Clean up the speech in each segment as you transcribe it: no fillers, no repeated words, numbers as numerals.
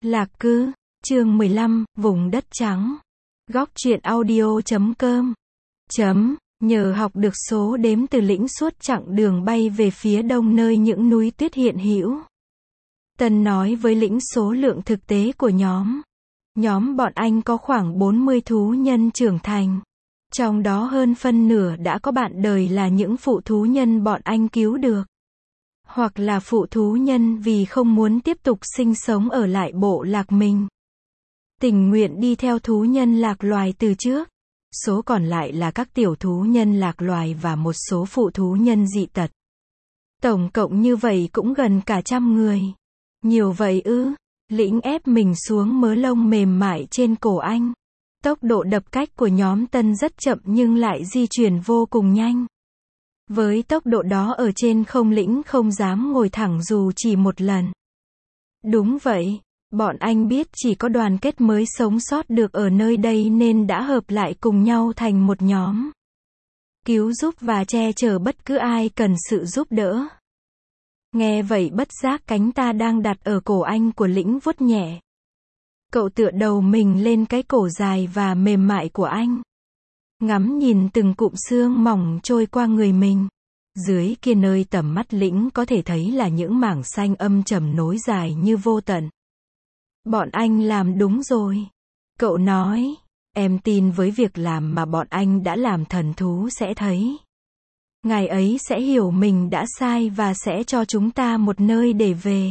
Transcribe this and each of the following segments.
Lạc cư, chương 15, vùng đất trắng. Góc truyện audio.com. Nhờ học được số đếm từ lĩnh suốt chặng đường bay về phía đông nơi những núi tuyết hiện hữu. Tân nói với lĩnh số lượng thực tế của nhóm. Nhóm bọn anh có khoảng 40 thú nhân trưởng thành. Trong đó hơn phân nửa đã có bạn đời là những phụ thú nhân bọn anh cứu được. Hoặc là phụ thú nhân vì không muốn tiếp tục sinh sống ở lại bộ lạc mình. Tình nguyện đi theo thú nhân lạc loài từ trước. Số còn lại là các tiểu thú nhân lạc loài và một số phụ thú nhân dị tật. Tổng cộng như vậy cũng gần cả 100 người. Nhiều vậy ư? Lĩnh ép mình xuống mớ lông mềm mại trên cổ anh. Tốc độ đập cách của nhóm Tân rất chậm nhưng lại di chuyển vô cùng nhanh. Với tốc độ đó ở trên không lĩnh không dám ngồi thẳng dù chỉ một lần. Đúng vậy, bọn anh biết chỉ có đoàn kết mới sống sót được ở nơi đây nên đã hợp lại cùng nhau thành một nhóm. Cứu giúp và che chở bất cứ ai cần sự giúp đỡ. Nghe vậy bất giác cánh ta đang đặt ở cổ anh của lĩnh vuốt nhẹ. Cậu tựa đầu mình lên cái cổ dài và mềm mại của anh. Ngắm nhìn từng cụm xương mỏng trôi qua người mình. Dưới kia nơi tầm mắt lĩnh có thể thấy là những mảng xanh âm trầm nối dài như vô tận. Bọn anh làm đúng rồi. Cậu nói, em tin với việc làm mà bọn anh đã làm thần thú sẽ thấy. Ngày ấy sẽ hiểu mình đã sai và sẽ cho chúng ta một nơi để về.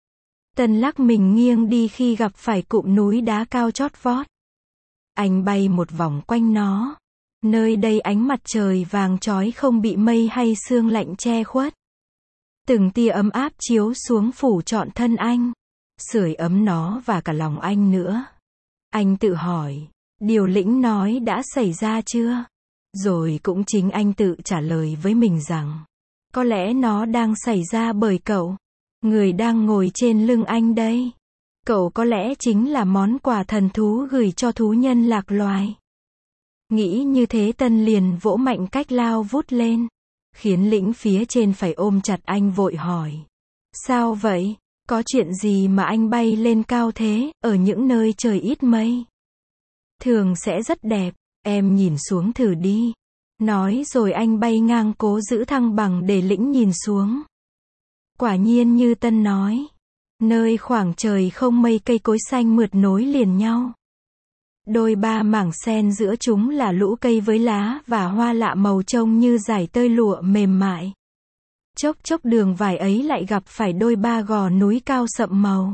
Tân lắc mình nghiêng đi khi gặp phải cụm núi đá cao chót vót. Anh bay một vòng quanh nó. Nơi đây ánh mặt trời vàng chói không bị mây hay sương lạnh che khuất. Từng tia ấm áp chiếu xuống phủ trọn thân anh. Sưởi ấm nó và cả lòng anh nữa. Anh tự hỏi, điều lĩnh nói đã xảy ra chưa? Rồi cũng chính anh tự trả lời với mình rằng, có lẽ nó đang xảy ra bởi cậu. Người đang ngồi trên lưng anh đây. Cậu có lẽ chính là món quà thần thú gửi cho thú nhân lạc loài. Nghĩ như thế Tân liền vỗ mạnh cách lao vút lên. Khiến lĩnh phía trên phải ôm chặt anh vội hỏi. Sao vậy? Có chuyện gì mà anh bay lên cao thế, ở những nơi trời ít mây? Thường sẽ rất đẹp, em nhìn xuống thử đi. Nói rồi anh bay ngang cố giữ thăng bằng để lĩnh nhìn xuống. Quả nhiên như Tân nói. Nơi khoảng trời không mây cây cối xanh mượt nối liền nhau. Đôi ba mảng sen giữa chúng là lũ cây với lá và hoa lạ màu trông như dải tơ lụa mềm mại. Chốc chốc đường vải ấy lại gặp phải đôi ba gò núi cao sậm màu.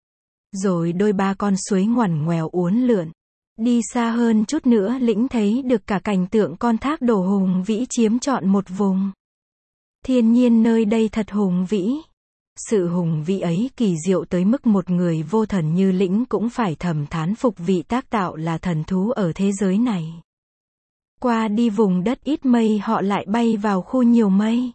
Rồi đôi ba con suối ngoằn ngoèo uốn lượn. Đi xa hơn chút nữa lĩnh thấy được cả cảnh tượng con thác đổ hùng vĩ chiếm trọn một vùng. Thiên nhiên nơi đây thật hùng vĩ. Sự hùng vĩ ấy kỳ diệu tới mức một người vô thần như lĩnh cũng phải thầm thán phục vị tác tạo là thần thú ở thế giới này. Qua đi vùng đất ít mây họ lại bay vào khu nhiều mây.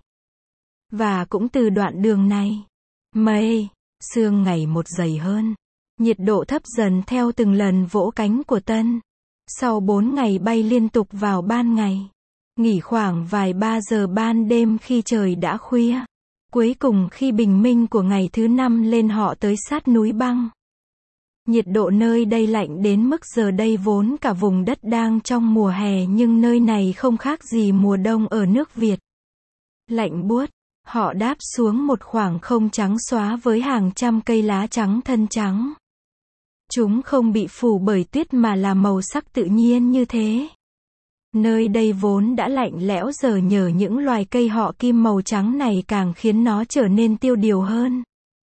Và cũng từ đoạn đường này, mây, sương ngày một dày hơn. Nhiệt độ thấp dần theo từng lần vỗ cánh của Tân. Sau 4 ngày bay liên tục vào ban ngày. Nghỉ khoảng vài 3 giờ ban đêm khi trời đã khuya. Cuối cùng khi bình minh của ngày thứ 5 lên họ tới sát núi băng. Nhiệt độ nơi đây lạnh đến mức giờ đây vốn cả vùng đất đang trong mùa hè nhưng nơi này không khác gì mùa đông ở nước Việt. Lạnh buốt, họ đáp xuống một khoảng không trắng xóa với hàng trăm cây lá trắng thân trắng. Chúng không bị phủ bởi tuyết mà là màu sắc tự nhiên như thế. Nơi đây vốn đã lạnh lẽo giờ nhờ những loài cây họ kim màu trắng này càng khiến nó trở nên tiêu điều hơn.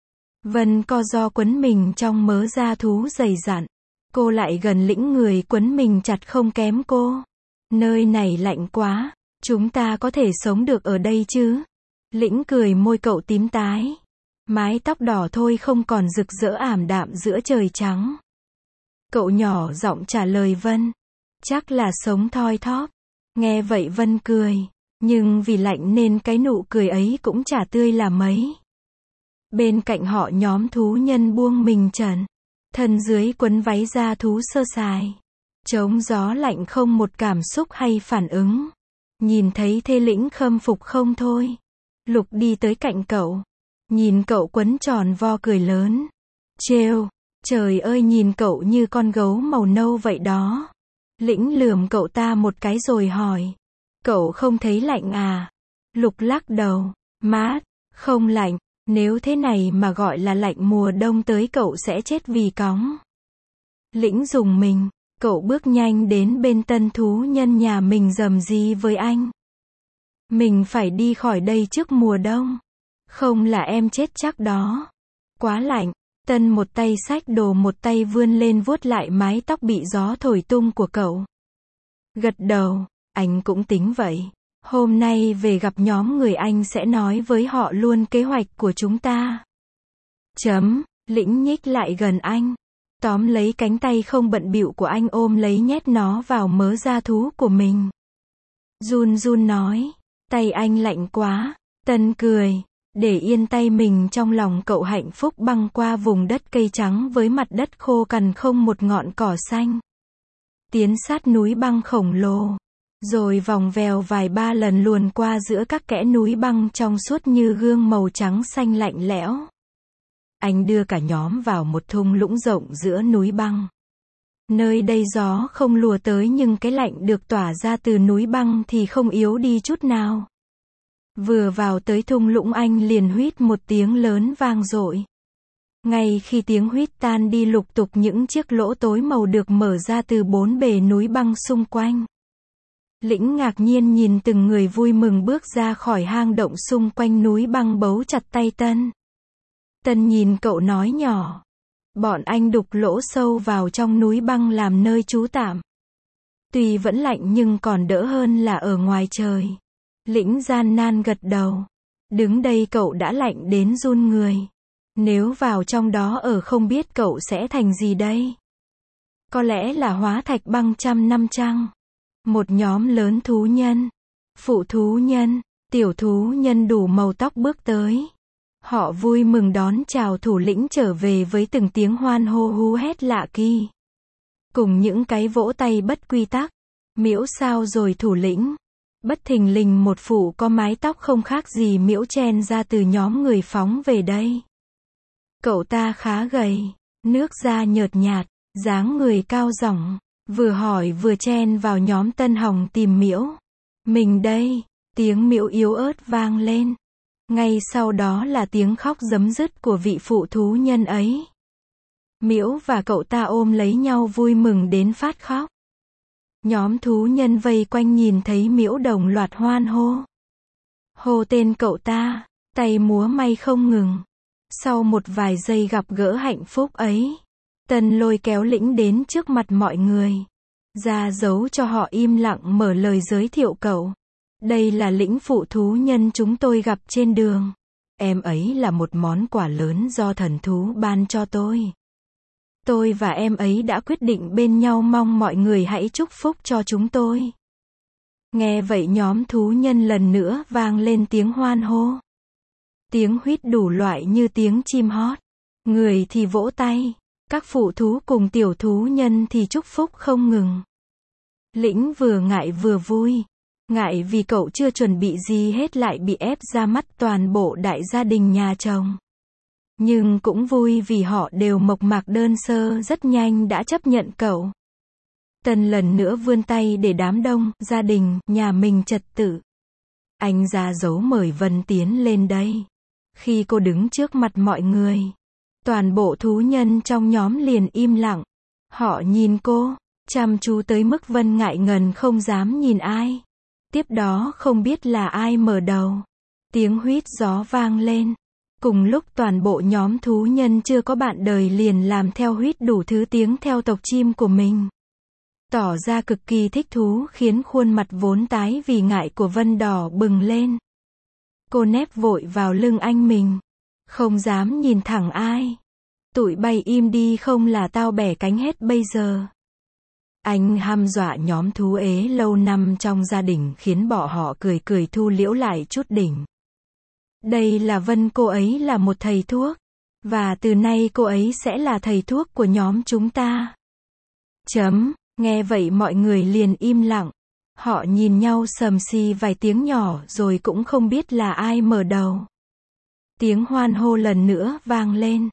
Vân co ro quấn mình trong mớ da thú dày dặn. Cô lại gần lĩnh người quấn mình chặt không kém cô. Nơi này lạnh quá, chúng ta có thể sống được ở đây chứ? Lĩnh cười môi cậu tím tái. Mái tóc đỏ thôi không còn rực rỡ ảm đạm giữa trời trắng. Cậu nhỏ giọng trả lời Vân. Chắc là sống thoi thóp. Nghe vậy Vân cười. Nhưng vì lạnh nên cái nụ cười ấy cũng chả tươi là mấy. Bên cạnh họ nhóm thú nhân buông mình trần. Thân dưới quấn váy da thú sơ sài. Chống gió lạnh không một cảm xúc hay phản ứng. Nhìn thấy thế lĩnh khâm phục không thôi. Lục đi tới cạnh cậu. Nhìn cậu quấn tròn vo cười lớn. Trêu, Trời ơi nhìn cậu như con gấu màu nâu vậy đó. Lĩnh lườm cậu ta một cái rồi hỏi. Cậu không thấy lạnh à? Lục lắc đầu. Mát, không lạnh, nếu thế này mà gọi là lạnh mùa đông tới cậu sẽ chết vì cóng. Lĩnh rùng mình, cậu bước nhanh đến bên tân thú nhân nhà mình rầm rì với anh. Mình phải đi khỏi đây trước mùa đông. Không là em chết chắc đó. Quá lạnh. Tân một tay xách đồ một tay vươn lên vuốt lại mái tóc bị gió thổi tung của cậu. Gật đầu, anh cũng tính vậy. Hôm nay về gặp nhóm người anh sẽ nói với họ luôn kế hoạch của chúng ta. Lĩnh nhích lại gần anh. Tóm lấy cánh tay không bận bịu của anh ôm lấy nhét nó vào mớ da thú của mình. Run run nói. Tay anh lạnh quá. Tân cười. Để yên tay mình trong lòng cậu hạnh phúc băng qua vùng đất cây trắng với mặt đất khô cằn không một ngọn cỏ xanh. Tiến sát núi băng khổng lồ. Rồi vòng vèo vài ba lần luồn qua giữa các kẽ núi băng trong suốt như gương màu trắng xanh lạnh lẽo. Anh đưa cả nhóm vào một thung lũng rộng giữa núi băng. Nơi đây gió không lùa tới nhưng cái lạnh được tỏa ra từ núi băng thì không yếu đi chút nào. Vừa vào tới thung lũng anh liền huýt một tiếng lớn vang dội. Ngay khi tiếng huýt tan đi lục tục những chiếc lỗ tối màu được mở ra từ bốn bề núi băng xung quanh. Lĩnh ngạc nhiên nhìn từng người vui mừng bước ra khỏi hang động xung quanh núi băng bấu chặt tay Tân. Tân nhìn cậu nói nhỏ. Bọn anh đục lỗ sâu vào trong núi băng làm nơi trú tạm. Tuy vẫn lạnh nhưng còn đỡ hơn là ở ngoài trời. Lĩnh gian nan gật đầu. Đứng đây cậu đã lạnh đến run người. Nếu vào trong đó ở không biết cậu sẽ thành gì đây? Có lẽ là hóa thạch băng trăm năm chăng? Một nhóm lớn thú nhân, phụ thú nhân, tiểu thú nhân đủ màu tóc bước tới. Họ vui mừng đón chào thủ lĩnh trở về với từng tiếng hoan hô hú hét lạ kỳ. Cùng những cái vỗ tay bất quy tắc. Miễu sao rồi thủ lĩnh? Bất thình lình một phụ có mái tóc không khác gì Miễu chen ra từ nhóm người phóng về đây. Cậu ta khá gầy, nước da nhợt nhạt, dáng người cao rỏng, vừa hỏi vừa chen vào nhóm Tân Hồng tìm Miễu. Mình đây, tiếng Miễu yếu ớt vang lên. Ngay sau đó là tiếng khóc rấm rứt của vị phụ thú nhân ấy. Miễu và cậu ta ôm lấy nhau vui mừng đến phát khóc. Nhóm thú nhân vây quanh nhìn thấy Miễu đồng loạt hoan hô. Hô tên cậu ta, tay múa may không ngừng. Sau một vài giây gặp gỡ hạnh phúc ấy, Tân lôi kéo Lĩnh đến trước mặt mọi người. Ra dấu cho họ im lặng mở lời giới thiệu cậu. Đây là Lĩnh phụ thú nhân chúng tôi gặp trên đường. Em ấy là một món quà lớn do thần thú ban cho tôi. Tôi và em ấy đã quyết định bên nhau mong mọi người hãy chúc phúc cho chúng tôi. Nghe vậy nhóm thú nhân lần nữa vang lên tiếng hoan hô. Tiếng huýt đủ loại như tiếng chim hót. Người thì vỗ tay. Các phụ thú cùng tiểu thú nhân thì chúc phúc không ngừng. Lĩnh vừa ngại vừa vui. Ngại vì cậu chưa chuẩn bị gì hết lại bị ép ra mắt toàn bộ đại gia đình nhà chồng. Nhưng cũng vui vì họ đều mộc mạc đơn sơ rất nhanh đã chấp nhận cậu. Tân lần nữa vươn tay để đám đông, gia đình, nhà mình trật tự. Anh ra dấu mời Vân tiến lên đây. Khi cô đứng trước mặt mọi người, toàn bộ thú nhân trong nhóm liền im lặng. Họ nhìn cô, chăm chú tới mức Vân ngại ngần không dám nhìn ai. Tiếp đó không biết là ai mở đầu. Tiếng huýt gió vang lên. Cùng lúc toàn bộ nhóm thú nhân chưa có bạn đời liền làm theo huýt đủ thứ tiếng theo tộc chim của mình. Tỏ ra cực kỳ thích thú khiến khuôn mặt vốn tái vì ngại của Vân đỏ bừng lên. Cô nép vội vào lưng anh mình. Không dám nhìn thẳng ai. Tụi bay im đi không là tao bẻ cánh hết bây giờ. Anh hăm dọa nhóm thú ế lâu năm trong gia đình khiến bọn họ cười cười thu liễu lại chút đỉnh. Đây là Vân, cô ấy là một thầy thuốc. Và từ nay cô ấy sẽ là thầy thuốc của nhóm chúng ta. Nghe vậy mọi người liền im lặng. Họ nhìn nhau sầm xì vài tiếng nhỏ rồi cũng không biết là ai mở đầu. Tiếng hoan hô lần nữa vang lên.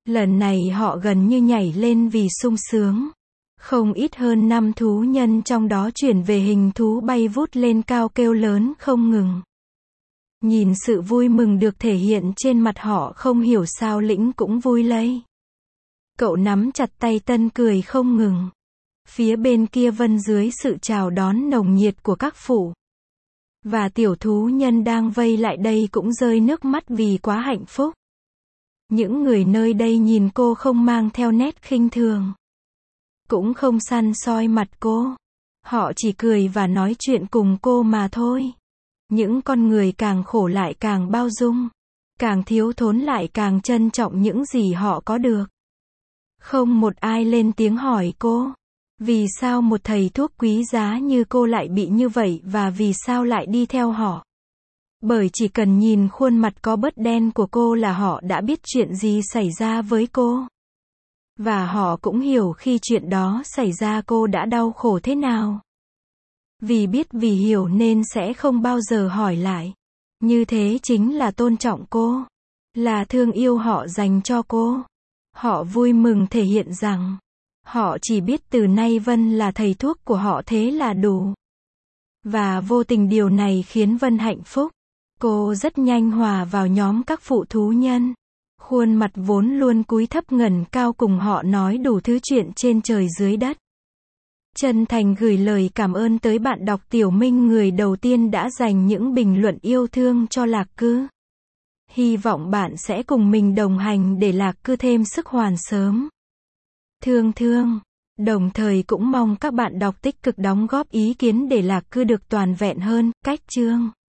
Lần này họ gần như nhảy lên vì sung sướng. Không ít hơn 5 thú nhân trong đó chuyển về hình thú bay vút lên cao kêu lớn không ngừng. Nhìn sự vui mừng được thể hiện trên mặt họ, không hiểu sao Lĩnh cũng vui lây. Cậu nắm chặt tay Tân cười không ngừng. Phía bên kia Vân, dưới sự chào đón nồng nhiệt của các phụ và tiểu thú nhân đang vây lại đây, cũng rơi nước mắt vì quá hạnh phúc. Những người nơi đây nhìn cô không mang theo nét khinh thường, cũng không săn soi mặt cô. Họ chỉ cười và nói chuyện cùng cô mà thôi. Những con người càng khổ lại càng bao dung, càng thiếu thốn lại càng trân trọng những gì họ có được. Không một ai lên tiếng hỏi cô, vì sao một thầy thuốc quý giá như cô lại bị như vậy và vì sao lại đi theo họ. Bởi chỉ cần nhìn khuôn mặt có bớt đen của cô là họ đã biết chuyện gì xảy ra với cô. Và họ cũng hiểu khi chuyện đó xảy ra cô đã đau khổ thế nào. Vì biết vì hiểu nên sẽ không bao giờ hỏi lại. Như thế chính là tôn trọng cô, là thương yêu họ dành cho cô. Họ vui mừng thể hiện rằng họ chỉ biết từ nay Vân là thầy thuốc của họ, thế là đủ. Và vô tình điều này khiến Vân hạnh phúc. Cô rất nhanh hòa vào nhóm các phụ thú nhân. Khuôn mặt vốn luôn cúi thấp ngẩng cao, cùng họ nói đủ thứ chuyện trên trời dưới đất. Chân thành gửi lời cảm ơn tới bạn đọc Tiểu Minh, người đầu tiên đã dành những bình luận yêu thương cho Lạc Cư. Hy vọng bạn sẽ cùng mình đồng hành để Lạc Cư thêm sức hoàn sớm. Thương. Đồng thời cũng mong các bạn đọc tích cực đóng góp ý kiến để Lạc Cư được toàn vẹn hơn. Cách chương